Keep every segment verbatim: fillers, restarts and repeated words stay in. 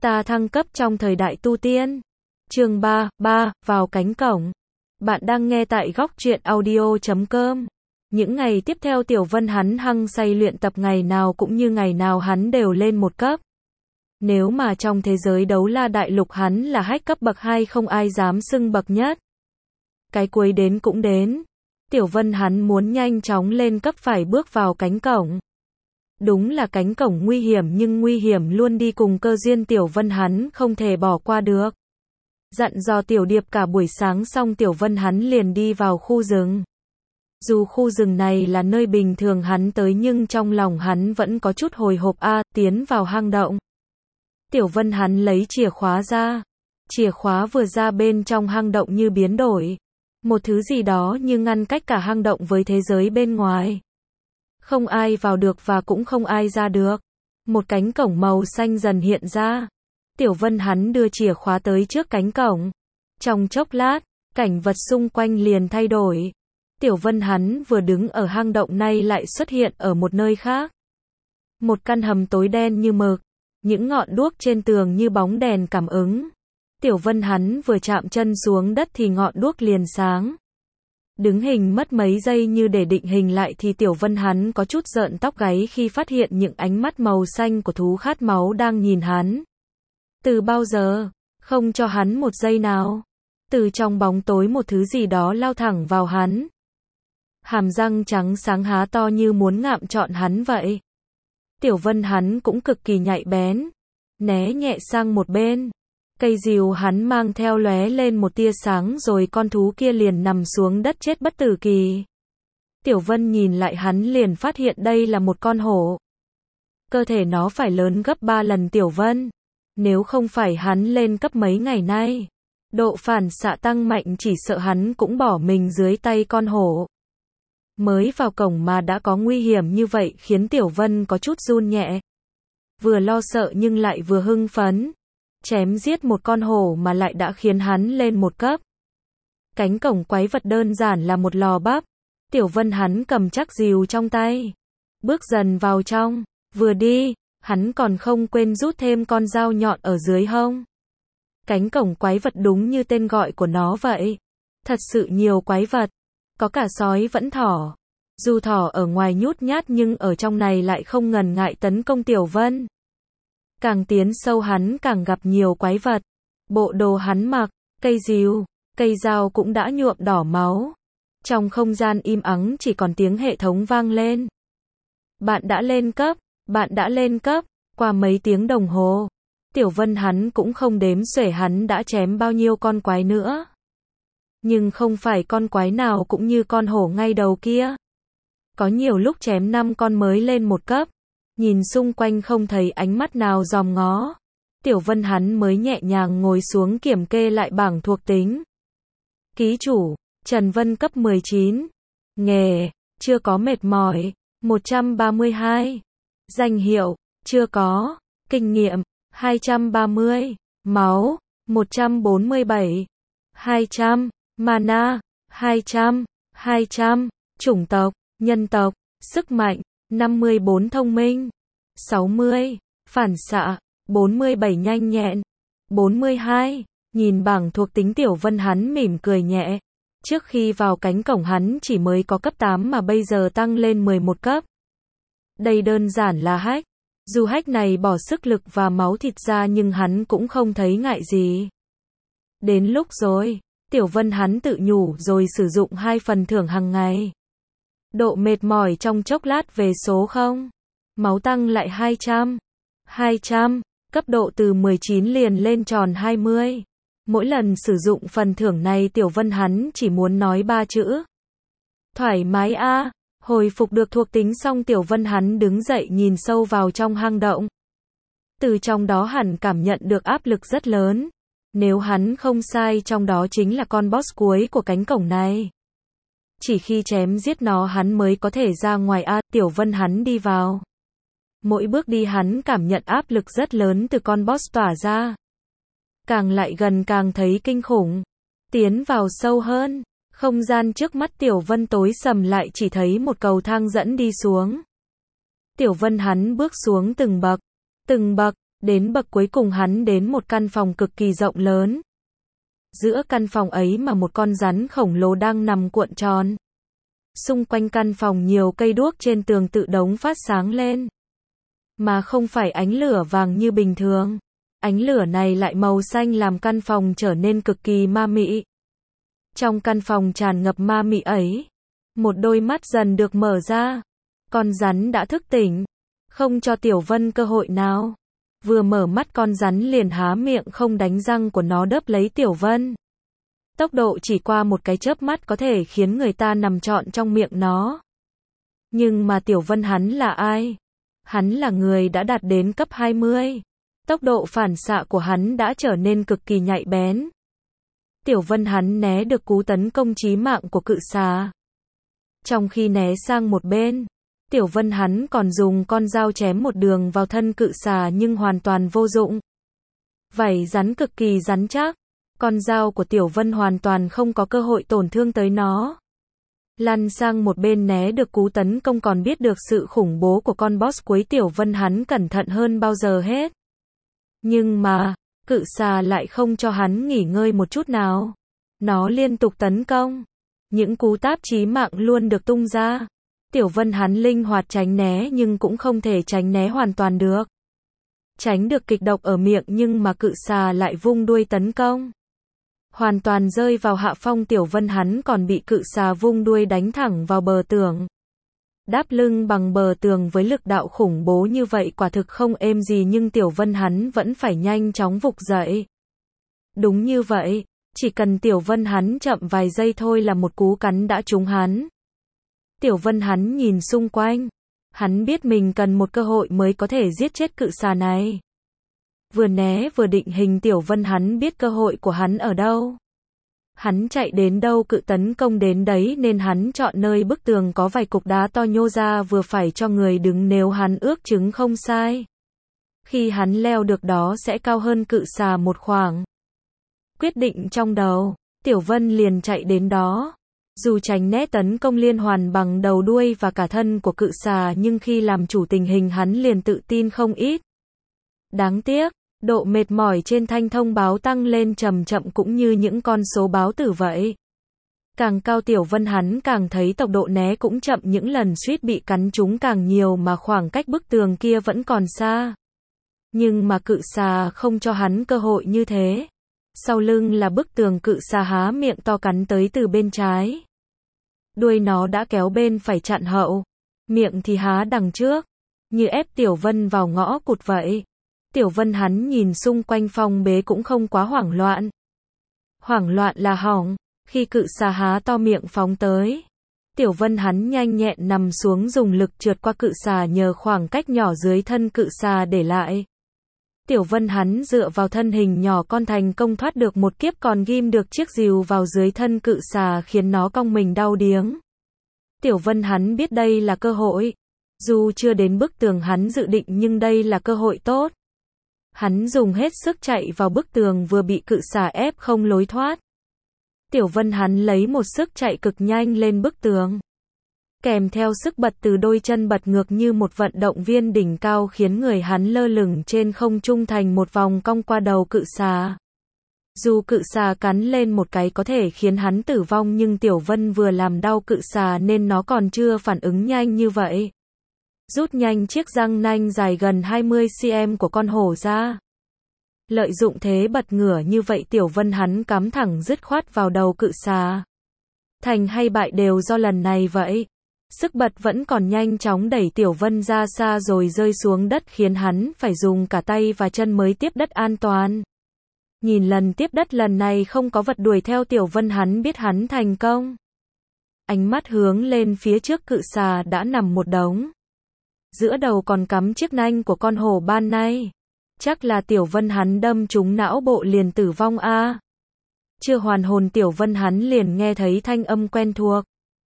Ta thăng cấp trong thời đại tu tiên. Chương ba, ba, vào cánh cổng. Bạn đang nghe tại góc truyện audio chấm com. Những ngày tiếp theo Tiểu Vân hắn hăng say luyện tập, ngày nào cũng như ngày nào hắn đều lên một cấp. Nếu mà trong thế giới đấu la đại lục hắn là hách cấp bậc hai, không ai dám xưng bậc nhất. Cái cuối đến cũng đến. Tiểu Vân hắn muốn nhanh chóng lên cấp phải bước vào cánh cổng. Đúng là cánh cổng nguy hiểm, nhưng nguy hiểm luôn đi cùng cơ duyên, Tiểu Vân hắn không thể bỏ qua được. Dặn dò Tiểu Điệp cả buổi sáng xong, Tiểu Vân hắn liền đi vào khu rừng. Dù khu rừng này là nơi bình thường hắn tới, nhưng trong lòng hắn vẫn có chút hồi hộp. A, tiến vào hang động. Tiểu Vân hắn lấy chìa khóa ra. Chìa khóa vừa ra, bên trong hang động như biến đổi. Một thứ gì đó như ngăn cách cả hang động với thế giới bên ngoài. Không ai vào được và cũng không ai ra được. Một cánh cổng màu xanh dần hiện ra. Tiểu Vân hắn đưa chìa khóa tới trước cánh cổng. Trong chốc lát, cảnh vật xung quanh liền thay đổi. Tiểu Vân hắn vừa đứng ở hang động này lại xuất hiện ở một nơi khác. Một căn hầm tối đen như mực. Những ngọn đuốc trên tường như bóng đèn cảm ứng. Tiểu Vân hắn vừa chạm chân xuống đất thì ngọn đuốc liền sáng. Đứng hình mất mấy giây như để định hình lại thì Tiểu Vân hắn có chút rợn tóc gáy khi phát hiện những ánh mắt màu xanh của thú khát máu đang nhìn hắn. Từ bao giờ? Không cho hắn một giây nào. Từ trong bóng tối một thứ gì đó lao thẳng vào hắn. Hàm răng trắng sáng há to như muốn ngạm trọn hắn vậy. Tiểu Vân hắn cũng cực kỳ nhạy bén. Né nhẹ sang một bên. Cây rìu hắn mang theo lóe lên một tia sáng, rồi con thú kia liền nằm xuống đất chết bất tử kỳ. Tiểu Vân nhìn lại hắn liền phát hiện đây là một con hổ. Cơ thể nó phải lớn gấp ba lần Tiểu Vân. Nếu không phải hắn lên cấp mấy ngày nay, độ phản xạ tăng mạnh, chỉ sợ hắn cũng bỏ mình dưới tay con hổ. Mới vào cổng mà đã có nguy hiểm như vậy khiến Tiểu Vân có chút run nhẹ. Vừa lo sợ nhưng lại vừa hưng phấn. Chém giết một con hổ mà lại đã khiến hắn lên một cấp. Cánh cổng quái vật đơn giản là một lò bắp. Tiểu Vân hắn cầm chắc rìu trong tay. Bước dần vào trong. Vừa đi, hắn còn không quên rút thêm con dao nhọn ở dưới hông. Cánh cổng quái vật đúng như tên gọi của nó vậy. Thật sự nhiều quái vật. Có cả sói vẫn thỏ. Dù thỏ ở ngoài nhút nhát nhưng ở trong này lại không ngần ngại tấn công Tiểu Vân. Càng tiến sâu hắn càng gặp nhiều quái vật. Bộ đồ hắn mặc, cây rìu, cây dao cũng đã nhuộm đỏ máu. Trong không gian im ắng chỉ còn tiếng hệ thống vang lên. Bạn đã lên cấp, bạn đã lên cấp. Qua mấy tiếng đồng hồ, Tiểu Vân hắn cũng không đếm xuể hắn đã chém bao nhiêu con quái nữa. Nhưng không phải con quái nào cũng như con hổ ngay đầu kia. Có nhiều lúc chém năm con mới lên một cấp. Nhìn xung quanh không thấy ánh mắt nào dòm ngó. Tiểu Vân hắn mới nhẹ nhàng ngồi xuống kiểm kê lại bảng thuộc tính. Ký chủ, Trần Vân cấp mười chín. Nghề, chưa có mệt mỏi, một trăm ba mươi hai. Danh hiệu, chưa có. Kinh nghiệm, hai trăm ba mươi. Máu, một trăm bốn mươi bảy. hai trăm. Mana, hai trăm. hai trăm. Chủng tộc, nhân tộc. Sức mạnh, năm mươi bốn. Thông minh, sáu mươi. Phản xạ, bốn mươi bảy. Nhanh nhẹn, bốn mươi hai. Nhìn bảng thuộc tính Tiểu Vân hắn mỉm cười nhẹ. Trước khi vào cánh cổng hắn chỉ mới có cấp tám mà bây giờ tăng lên mười một cấp. Đây đơn giản là hack. Dù hack này bỏ sức lực và máu thịt ra nhưng hắn cũng không thấy ngại gì. Đến lúc rồi, Tiểu Vân hắn tự nhủ rồi sử dụng hai phần thưởng hàng ngày. Độ mệt mỏi trong chốc lát về số không. Máu tăng lại hai trăm. hai trăm. Cấp độ từ mười chín liền lên tròn hai mươi. Mỗi lần sử dụng phần thưởng này Tiểu Vân hắn chỉ muốn nói ba chữ. Thoải mái a. À. Hồi phục được thuộc tính xong Tiểu Vân hắn đứng dậy nhìn sâu vào trong hang động. Từ trong đó hẳn cảm nhận được áp lực rất lớn. Nếu hắn không sai trong đó chính là con boss cuối của cánh cổng này. Chỉ khi chém giết nó hắn mới có thể ra ngoài. A. Tiểu Vân hắn đi vào. Mỗi bước đi hắn cảm nhận áp lực rất lớn từ con boss tỏa ra. Càng lại gần càng thấy kinh khủng. Tiến vào sâu hơn. Không gian trước mắt Tiểu Vân tối sầm lại, chỉ thấy một cầu thang dẫn đi xuống. Tiểu Vân hắn bước xuống từng bậc. Từng bậc, Đến bậc cuối cùng hắn đến một căn phòng cực kỳ rộng lớn. Giữa căn phòng ấy mà một con rắn khổng lồ đang nằm cuộn tròn. Xung quanh căn phòng nhiều cây đuốc trên tường tự đống phát sáng lên. Mà không phải ánh lửa vàng như bình thường. Ánh lửa này lại màu xanh làm căn phòng trở nên cực kỳ ma mị. Trong căn phòng tràn ngập ma mị ấy, một đôi mắt dần được mở ra. Con rắn đã thức tỉnh, không cho Tiểu Vân cơ hội nào. Vừa mở mắt con rắn liền há miệng không đánh răng của nó đớp lấy Tiểu Vân. Tốc độ chỉ qua một cái chớp mắt có thể khiến người ta nằm trọn trong miệng nó. Nhưng mà Tiểu Vân hắn là ai? Hắn là người đã đạt đến cấp hai mươi. Tốc độ phản xạ của hắn đã trở nên cực kỳ nhạy bén. Tiểu Vân hắn né được cú tấn công chí mạng của cự xà. Trong khi né sang một bên, Tiểu Vân hắn còn dùng con dao chém một đường vào thân cự xà nhưng hoàn toàn vô dụng. Vảy rắn cực kỳ rắn chắc, con dao của Tiểu Vân hoàn toàn không có cơ hội tổn thương tới nó. Lăn sang một bên né được cú tấn công còn biết được sự khủng bố của con boss cuối Tiểu Vân hắn cẩn thận hơn bao giờ hết. Nhưng mà, cự xà lại không cho hắn nghỉ ngơi một chút nào. Nó liên tục tấn công. Những cú táp chí mạng luôn được tung ra. Tiểu Vân hắn linh hoạt tránh né nhưng cũng không thể tránh né hoàn toàn được. Tránh được kịch độc ở miệng nhưng mà cự xà lại vung đuôi tấn công. Hoàn toàn rơi vào hạ phong. Tiểu Vân hắn còn bị cự xà vung đuôi đánh thẳng vào bờ tường. Đáp lưng bằng bờ tường với lực đạo khủng bố như vậy quả thực không êm gì nhưng Tiểu Vân hắn vẫn phải nhanh chóng vụt dậy. Đúng như vậy, chỉ cần Tiểu Vân hắn chậm vài giây thôi là một cú cắn đã trúng hắn. Tiểu Vân hắn nhìn xung quanh. Hắn biết mình cần một cơ hội mới có thể giết chết cự xà này. Vừa né vừa định hình Tiểu Vân hắn biết cơ hội của hắn ở đâu. Hắn chạy đến đâu cự tấn công đến đấy nên hắn chọn nơi bức tường có vài cục đá to nhô ra vừa phải cho người đứng nếu hắn ước chứng không sai. Khi hắn leo được đó sẽ cao hơn cự xà một khoảng. Quyết định trong đầu, Tiểu Vân liền chạy đến đó. Dù tránh né tấn công liên hoàn bằng đầu đuôi và cả thân của cự xà nhưng khi làm chủ tình hình hắn liền tự tin không ít. Đáng tiếc, độ mệt mỏi trên thanh thông báo tăng lên chậm chậm cũng như những con số báo tử vậy. Càng cao Tiểu Vân hắn càng thấy tốc độ né cũng chậm những lần suýt bị cắn trúng càng nhiều mà khoảng cách bức tường kia vẫn còn xa. Nhưng mà cự xà không cho hắn cơ hội như thế. Sau lưng là bức tường cự xà há miệng to cắn tới từ bên trái. Đuôi nó đã kéo bên phải chặn hậu. Miệng thì há đằng trước. Như ép Tiểu Vân vào ngõ cụt vậy. Tiểu Vân hắn nhìn xung quanh phong bế cũng không quá hoảng loạn. Hoảng loạn là hỏng. Khi cự xà há to miệng phóng tới. Tiểu Vân hắn nhanh nhẹn nằm xuống dùng lực trượt qua cự xà nhờ khoảng cách nhỏ dưới thân cự xà để lại. Tiểu Vân hắn dựa vào thân hình nhỏ con thành công thoát được một kiếp còn ghim được chiếc rìu vào dưới thân cự xà khiến nó cong mình đau điếng. Tiểu Vân hắn biết đây là cơ hội. Dù chưa đến bức tường hắn dự định nhưng đây là cơ hội tốt. Hắn dùng hết sức chạy vào bức tường vừa bị cự xà ép không lối thoát. Tiểu Vân hắn lấy một sức chạy cực nhanh lên bức tường. Kèm theo sức bật từ đôi chân bật ngược như một vận động viên đỉnh cao khiến người hắn lơ lửng trên không trung thành một vòng cong qua đầu cự xà. Dù cự xà cắn lên một cái có thể khiến hắn tử vong nhưng Tiểu Vân vừa làm đau cự xà nên nó còn chưa phản ứng nhanh như vậy. Rút nhanh chiếc răng nanh dài gần hai mươi xăng-ti-mét của con hổ ra. Lợi dụng thế bật ngửa như vậy Tiểu Vân hắn cắm thẳng dứt khoát vào đầu cự xà. Thành hay bại đều do lần này vậy. Sức bật vẫn còn nhanh chóng đẩy Tiểu Vân ra xa rồi rơi xuống đất khiến hắn phải dùng cả tay và chân mới tiếp đất an toàn. Nhìn lần tiếp đất lần này không có vật đuổi theo Tiểu Vân hắn biết hắn thành công. Ánh mắt hướng lên phía trước cự xà đã nằm một đống. Giữa đầu còn cắm chiếc nanh của con hổ ban nay. Chắc là Tiểu Vân hắn đâm trúng não bộ liền tử vong a. À. Chưa hoàn hồn Tiểu Vân hắn liền nghe thấy thanh âm quen thuộc.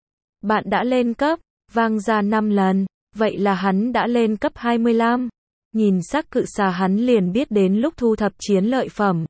Bạn đã lên cấp, vang ra năm lần, vậy là hắn đã lên cấp hai mươi lăm. Nhìn xác cự xà hắn liền biết đến lúc thu thập chiến lợi phẩm.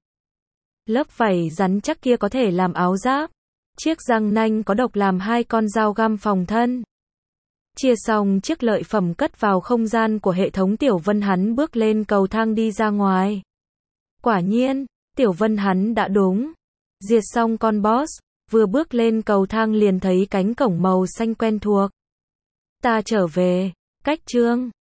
Lớp vảy rắn chắc kia có thể làm áo giáp. Chiếc răng nanh có độc làm hai con dao găm phòng thân. Chia xong chiếc lợi phẩm cất vào không gian của hệ thống, Tiểu Vân hắn bước lên cầu thang đi ra ngoài. Quả nhiên, Tiểu Vân hắn đã đúng. Diệt xong con boss, vừa bước lên cầu thang liền thấy cánh cổng màu xanh quen thuộc. Ta trở về. Cách chương